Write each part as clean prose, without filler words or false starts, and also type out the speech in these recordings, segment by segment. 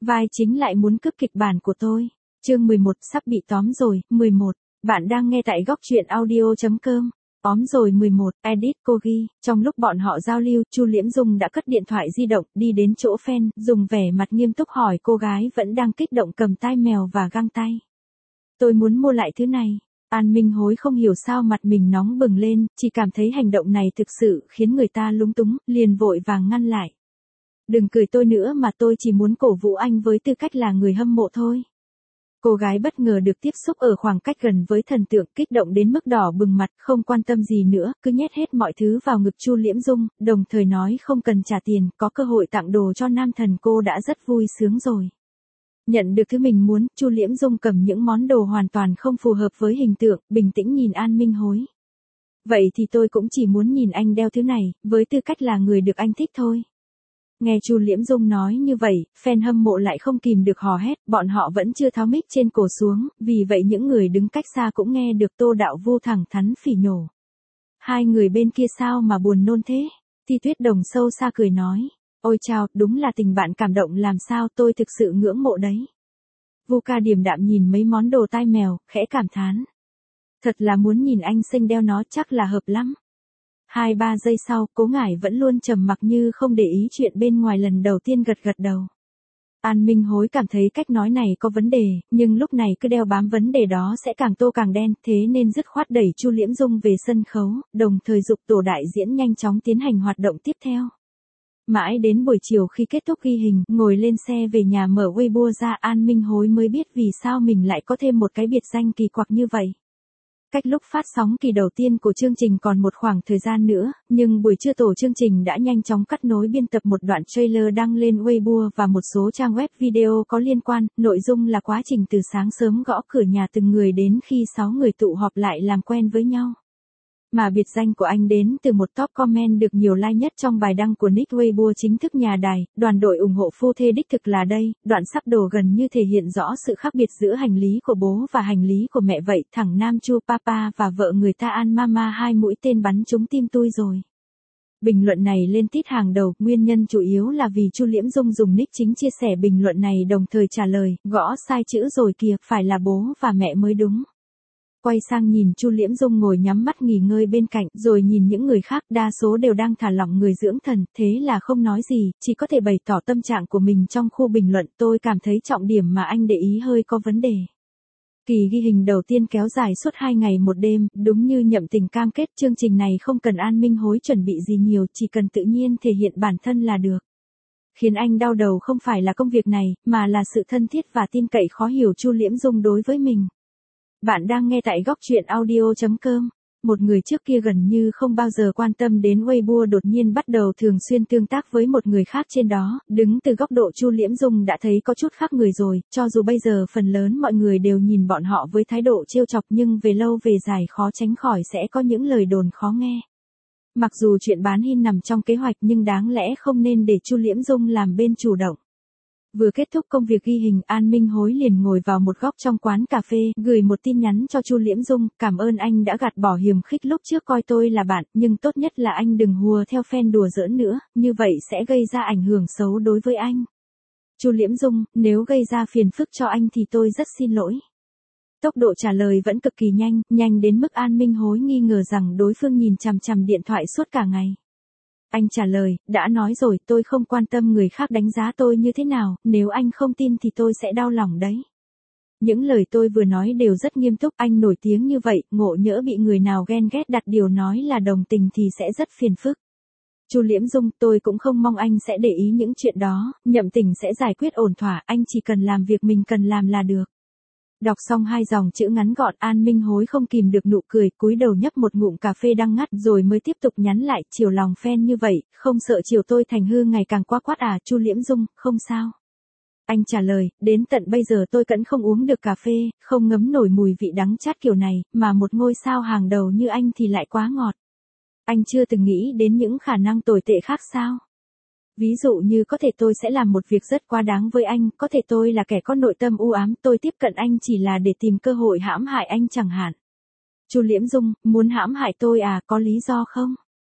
Vai chính lại muốn cướp kịch bản của tôi. Chương 11 sắp bị tóm rồi, 11. Bạn đang nghe tại góc truyện audio.com. Tóm rồi 11, edit cô ghi. Trong lúc bọn họ giao lưu, Chu Liễm Dung đã cất điện thoại di động, đi đến chỗ fan, dùng vẻ mặt nghiêm túc hỏi cô gái vẫn đang kích động cầm tai mèo và găng tay. Tôi muốn mua lại thứ này. An Minh Hối không hiểu sao mặt mình nóng bừng lên, chỉ cảm thấy hành động này thực sự khiến người ta lúng túng, liền vội vàng ngăn lại. Đừng cười tôi nữa mà tôi chỉ muốn cổ vũ anh với tư cách là người hâm mộ thôi. Cô gái bất ngờ được tiếp xúc ở khoảng cách gần với thần tượng, kích động đến mức đỏ bừng mặt, không quan tâm gì nữa, cứ nhét hết mọi thứ vào ngực Chu Liễm Dung, đồng thời nói không cần trả tiền, có cơ hội tặng đồ cho nam thần cô đã rất vui sướng rồi. Nhận được thứ mình muốn, Chu Liễm Dung cầm những món đồ hoàn toàn không phù hợp với hình tượng, bình tĩnh nhìn An Minh Hối. Vậy thì tôi cũng chỉ muốn nhìn anh đeo thứ này, với tư cách là người được anh thích thôi. Nghe Chu Liễm Dung nói như vậy, fan hâm mộ lại không kìm được hò hét, bọn họ vẫn chưa tháo mic trên cổ xuống, vì vậy những người đứng cách xa cũng nghe được Tô Đạo Vu thẳng thắn phỉ nhổ. Hai người bên kia sao mà buồn nôn thế? Ti Tuyết Đồng sâu xa cười nói, ôi chao, đúng là tình bạn cảm động làm sao, tôi thực sự ngưỡng mộ đấy. Vu Ca điềm đạm nhìn mấy món đồ tai mèo, khẽ cảm thán. Thật là muốn nhìn anh xinh đeo nó chắc là hợp lắm. 2-3 giây sau, Cố Ngải vẫn luôn trầm mặc như không để ý chuyện bên ngoài, lần đầu tiên gật gật đầu. An Minh Hối cảm thấy cách nói này có vấn đề, nhưng lúc này cứ đeo bám vấn đề đó sẽ càng tô càng đen, thế nên dứt khoát đẩy Chu Liễm Dung về sân khấu, đồng thời giục tổ đại diễn nhanh chóng tiến hành hoạt động tiếp theo. Mãi đến buổi chiều khi kết thúc ghi hình, ngồi lên xe về nhà mở Weibo ra, An Minh Hối mới biết vì sao mình lại có thêm một cái biệt danh kỳ quặc như vậy. Cách lúc phát sóng kỳ đầu tiên của chương trình còn một khoảng thời gian nữa, nhưng buổi trưa tổ chương trình đã nhanh chóng cắt nối biên tập một đoạn trailer đăng lên Weibo và một số trang web video có liên quan, nội dung là quá trình từ sáng sớm gõ cửa nhà từng người đến khi 6 người tụ họp lại làm quen với nhau. Mà biệt danh của anh đến từ một top comment được nhiều like nhất trong bài đăng của nick Weibo chính thức nhà đài, đoàn đội ủng hộ phu thê đích thực là đây, đoạn sắp đồ gần như thể hiện rõ sự khác biệt giữa hành lý của bố và hành lý của mẹ vậy, thằng Nam Chu Papa và vợ người ta An Mama hai mũi tên bắn trúng tim tôi rồi. Bình luận này lên tít hàng đầu, nguyên nhân chủ yếu là vì Chu Liễm Dung dùng nick chính chia sẻ bình luận này đồng thời trả lời, gõ sai chữ rồi kìa, phải là bố và mẹ mới đúng. Quay sang nhìn Chu Liễm Dung ngồi nhắm mắt nghỉ ngơi bên cạnh, rồi nhìn những người khác, đa số đều đang thả lỏng người dưỡng thần, thế là không nói gì, chỉ có thể bày tỏ tâm trạng của mình trong khu bình luận. Tôi cảm thấy trọng điểm mà anh để ý hơi có vấn đề. Kỳ ghi hình đầu tiên kéo dài suốt 2 ngày 1 đêm, đúng như Nhậm Tình cam kết, chương trình này không cần An Minh Hối chuẩn bị gì nhiều, chỉ cần tự nhiên thể hiện bản thân là được. Khiến anh đau đầu không phải là công việc này, mà là sự thân thiết và tin cậy khó hiểu Chu Liễm Dung đối với mình. Bạn đang nghe tại góc truyện audio.com. Một người trước kia gần như không bao giờ quan tâm đến Weibo đột nhiên bắt đầu thường xuyên tương tác với một người khác trên đó, đứng từ góc độ Chu Liễm Dung đã thấy có chút khác người rồi, cho dù bây giờ phần lớn mọi người đều nhìn bọn họ với thái độ trêu chọc nhưng về lâu về dài khó tránh khỏi sẽ có những lời đồn khó nghe. Mặc dù chuyện bán hin nằm trong kế hoạch nhưng đáng lẽ không nên để Chu Liễm Dung làm bên chủ động. Vừa kết thúc công việc ghi hình, An Minh Hối liền ngồi vào một góc trong quán cà phê, gửi một tin nhắn cho Chu Liễm Dung, cảm ơn anh đã gạt bỏ hiềm khích lúc trước coi tôi là bạn, nhưng tốt nhất là anh đừng hùa theo fan đùa giỡn nữa, như vậy sẽ gây ra ảnh hưởng xấu đối với anh. Chu Liễm Dung, nếu gây ra phiền phức cho anh thì tôi rất xin lỗi. Tốc độ trả lời vẫn cực kỳ nhanh, nhanh đến mức An Minh Hối nghi ngờ rằng đối phương nhìn chằm chằm điện thoại suốt cả ngày. Anh trả lời, đã nói rồi, tôi không quan tâm người khác đánh giá tôi như thế nào, nếu anh không tin thì tôi sẽ đau lòng đấy. Những lời tôi vừa nói đều rất nghiêm túc, anh nổi tiếng như vậy, ngộ nhỡ bị người nào ghen ghét đặt điều nói là đồng tình thì sẽ rất phiền phức. Chu Liễm Dung, tôi cũng không mong anh sẽ để ý những chuyện đó, Nhậm Tình sẽ giải quyết ổn thỏa, anh chỉ cần làm việc mình cần làm là được. Đọc xong 2 dòng chữ ngắn gọn, An Minh Hối không kìm được nụ cười, cúi đầu nhấp một ngụm cà phê đang ngắt rồi mới tiếp tục nhắn lại, chiều lòng fan như vậy, không sợ chiều tôi thành hư ngày càng quá quát à? Chu Liễm Dung, không sao. Anh trả lời, đến tận bây giờ tôi vẫn không uống được cà phê, không ngấm nổi mùi vị đắng chát kiểu này, mà một ngôi sao hàng đầu như anh thì lại quá ngọt. Anh chưa từng nghĩ đến những khả năng tồi tệ khác sao? Ví dụ như có thể tôi sẽ làm một việc rất quá đáng với anh, có thể tôi là kẻ có nội tâm u ám, tôi tiếp cận anh chỉ là để tìm cơ hội hãm hại anh chẳng hạn. Chu Liễm Dung, muốn hãm hại tôi à, có lý do không?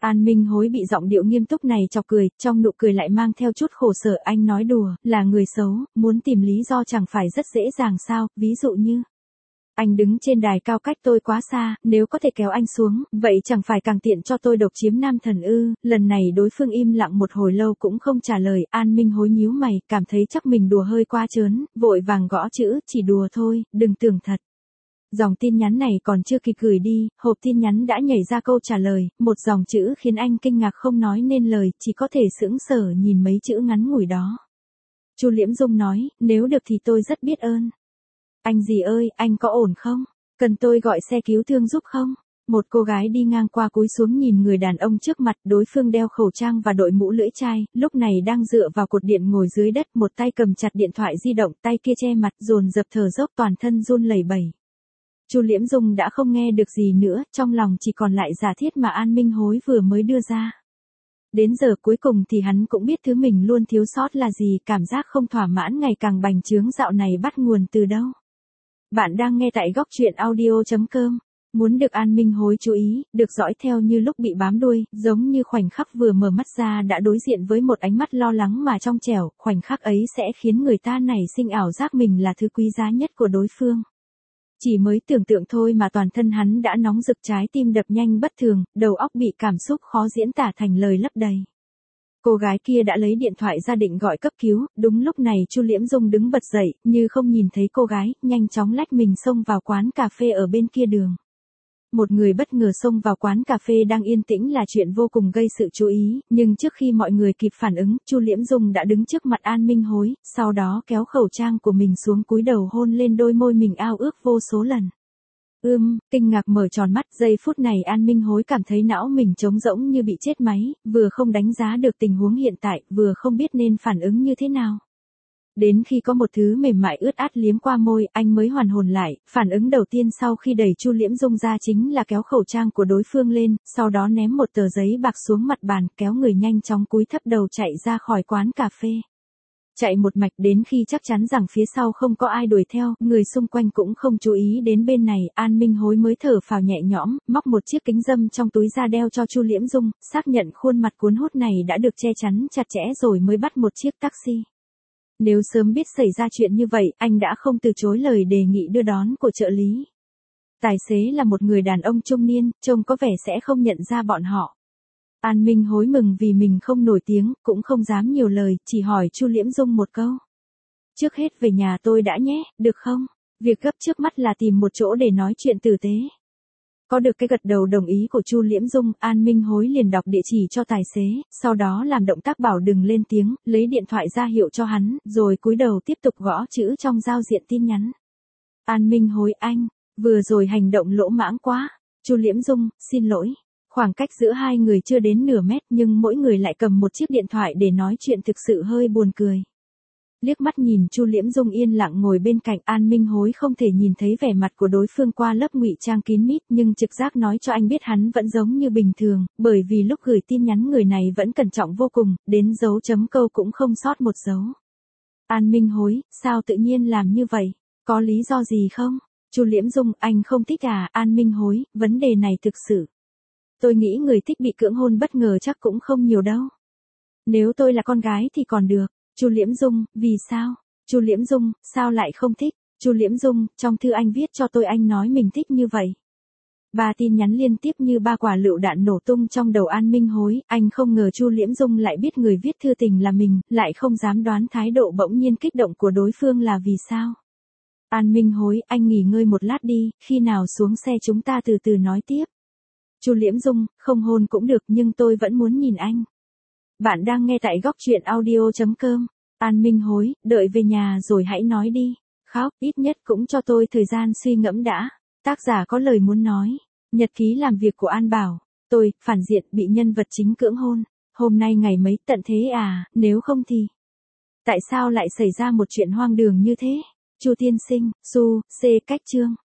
An Minh Hối bị giọng điệu nghiêm túc này chọc cười, trong nụ cười lại mang theo chút khổ sở. Anh nói đùa, là người xấu, muốn tìm lý do chẳng phải rất dễ dàng sao, ví dụ như. Anh đứng trên đài cao cách tôi quá xa, nếu có thể kéo anh xuống, vậy chẳng phải càng tiện cho tôi độc chiếm nam thần ư. Lần này đối phương im lặng một hồi lâu cũng không trả lời. An Minh Hối nhíu mày, cảm thấy chắc mình đùa hơi quá trớn, vội vàng gõ chữ, chỉ đùa thôi, đừng tưởng thật. Dòng tin nhắn này còn chưa kịp gửi đi, hộp tin nhắn đã nhảy ra câu trả lời, một dòng chữ khiến anh kinh ngạc không nói nên lời, chỉ có thể sững sờ nhìn mấy chữ ngắn ngủi đó. Chu Liễm Dung nói, nếu được thì tôi rất biết ơn. Anh gì ơi, anh có ổn không? Cần tôi gọi xe cứu thương giúp không? Một cô gái đi ngang qua cúi xuống nhìn người đàn ông trước mặt, đối phương đeo khẩu trang và đội mũ lưỡi chai, lúc này đang dựa vào cột điện ngồi dưới đất, một tay cầm chặt điện thoại di động, tay kia che mặt, dồn dập thở dốc, toàn thân run lẩy bẩy. Chu Liễm Dung đã không nghe được gì nữa, trong lòng chỉ còn lại giả thiết mà An Minh Hối vừa mới đưa ra. Đến giờ cuối cùng thì hắn cũng biết thứ mình luôn thiếu sót là gì, cảm giác không thỏa mãn ngày càng bành trướng dạo này bắt nguồn từ đâu. Bạn đang nghe tại góc truyện audio.com. Muốn được An Minh Hối chú ý, được dõi theo như lúc bị bám đuôi, giống như khoảnh khắc vừa mở mắt ra đã đối diện với một ánh mắt lo lắng mà trong trẻo, khoảnh khắc ấy sẽ khiến người ta nảy sinh ảo giác mình là thứ quý giá nhất của đối phương. Chỉ mới tưởng tượng thôi mà toàn thân hắn đã nóng rực, trái tim đập nhanh bất thường, đầu óc bị cảm xúc khó diễn tả thành lời lấp đầy. Cô gái kia đã lấy điện thoại ra định gọi cấp cứu, đúng lúc này Chu Liễm Dung đứng bật dậy, như không nhìn thấy cô gái, nhanh chóng lách mình xông vào quán cà phê ở bên kia đường. Một người bất ngờ xông vào quán cà phê đang yên tĩnh là chuyện vô cùng gây sự chú ý, nhưng trước khi mọi người kịp phản ứng, Chu Liễm Dung đã đứng trước mặt An Minh Hối, sau đó kéo khẩu trang của mình xuống cúi đầu hôn lên đôi môi mình ao ước vô số lần. Kinh ngạc mở tròn mắt, giây phút này An Minh Hối cảm thấy não mình trống rỗng như bị chết máy, vừa không đánh giá được tình huống hiện tại, vừa không biết nên phản ứng như thế nào. Đến khi có một thứ mềm mại ướt át liếm qua môi, anh mới hoàn hồn lại, phản ứng đầu tiên sau khi đẩy Chu Liễm Dung ra chính là kéo khẩu trang của đối phương lên, sau đó ném một tờ giấy bạc xuống mặt bàn, kéo người nhanh chóng cúi thấp đầu chạy ra khỏi quán cà phê. Chạy một mạch đến khi chắc chắn rằng phía sau không có ai đuổi theo, người xung quanh cũng không chú ý đến bên này, An Minh Hối mới thở phào nhẹ nhõm, móc một chiếc kính râm trong túi ra đeo cho Chu Liễm Dung, xác nhận khuôn mặt cuốn hút này đã được che chắn chặt chẽ rồi mới bắt một chiếc taxi. Nếu sớm biết xảy ra chuyện như vậy, anh đã không từ chối lời đề nghị đưa đón của trợ lý. Tài xế là một người đàn ông trung niên, trông có vẻ sẽ không nhận ra bọn họ. An Minh Hối mừng vì mình không nổi tiếng, cũng không dám nhiều lời, chỉ hỏi Chu Liễm Dung một câu. Trước hết về nhà tôi đã nhé, được không? Việc gấp trước mắt là tìm một chỗ để nói chuyện tử tế. Có được cái gật đầu đồng ý của Chu Liễm Dung, An Minh Hối liền đọc địa chỉ cho tài xế, sau đó làm động tác bảo đừng lên tiếng, lấy điện thoại ra hiệu cho hắn, rồi cúi đầu tiếp tục gõ chữ trong giao diện tin nhắn. An Minh Hối anh, vừa rồi hành động lỗ mãng quá. Chu Liễm Dung, xin lỗi. Khoảng cách giữa hai người chưa đến nửa mét nhưng mỗi người lại cầm một chiếc điện thoại để nói chuyện thực sự hơi buồn cười. Liếc mắt nhìn Chu Liễm Dung yên lặng ngồi bên cạnh, An Minh Hối không thể nhìn thấy vẻ mặt của đối phương qua lớp ngụy trang kín mít, nhưng trực giác nói cho anh biết hắn vẫn giống như bình thường, bởi vì lúc gửi tin nhắn người này vẫn cẩn trọng vô cùng, đến dấu chấm câu cũng không sót một dấu. An Minh Hối, sao tự nhiên làm như vậy? Có lý do gì không? Chu Liễm Dung, anh không thích à? An Minh Hối, vấn đề này thực sự. Tôi nghĩ người thích bị cưỡng hôn bất ngờ chắc cũng không nhiều đâu. Nếu tôi là con gái thì còn được. Chu Liễm Dung, vì sao? Chu Liễm Dung, sao lại không thích? Chu Liễm Dung, trong thư anh viết cho tôi anh nói mình thích như vậy. 3 tin nhắn liên tiếp như 3 quả lựu đạn nổ tung trong đầu An Minh Hối, anh không ngờ Chu Liễm Dung lại biết người viết thư tình là mình, lại không dám đoán thái độ bỗng nhiên kích động của đối phương là vì sao. An Minh Hối, anh nghỉ ngơi một lát đi, khi nào xuống xe chúng ta từ từ nói tiếp. Chu Liễm Dung, không hôn cũng được nhưng tôi vẫn muốn nhìn anh. Bạn đang nghe tại góc truyện audio.com. An Minh Hối, đợi về nhà rồi hãy nói đi. Khóc, ít nhất cũng cho tôi thời gian suy ngẫm đã. Tác giả có lời muốn nói. Nhật ký làm việc của An Bảo. Tôi, phản diện, bị nhân vật chính cưỡng hôn. Hôm nay ngày mấy tận thế à, nếu không thì. Tại sao lại xảy ra một chuyện hoang đường như thế? Chu tiên sinh, Su, C cách chương.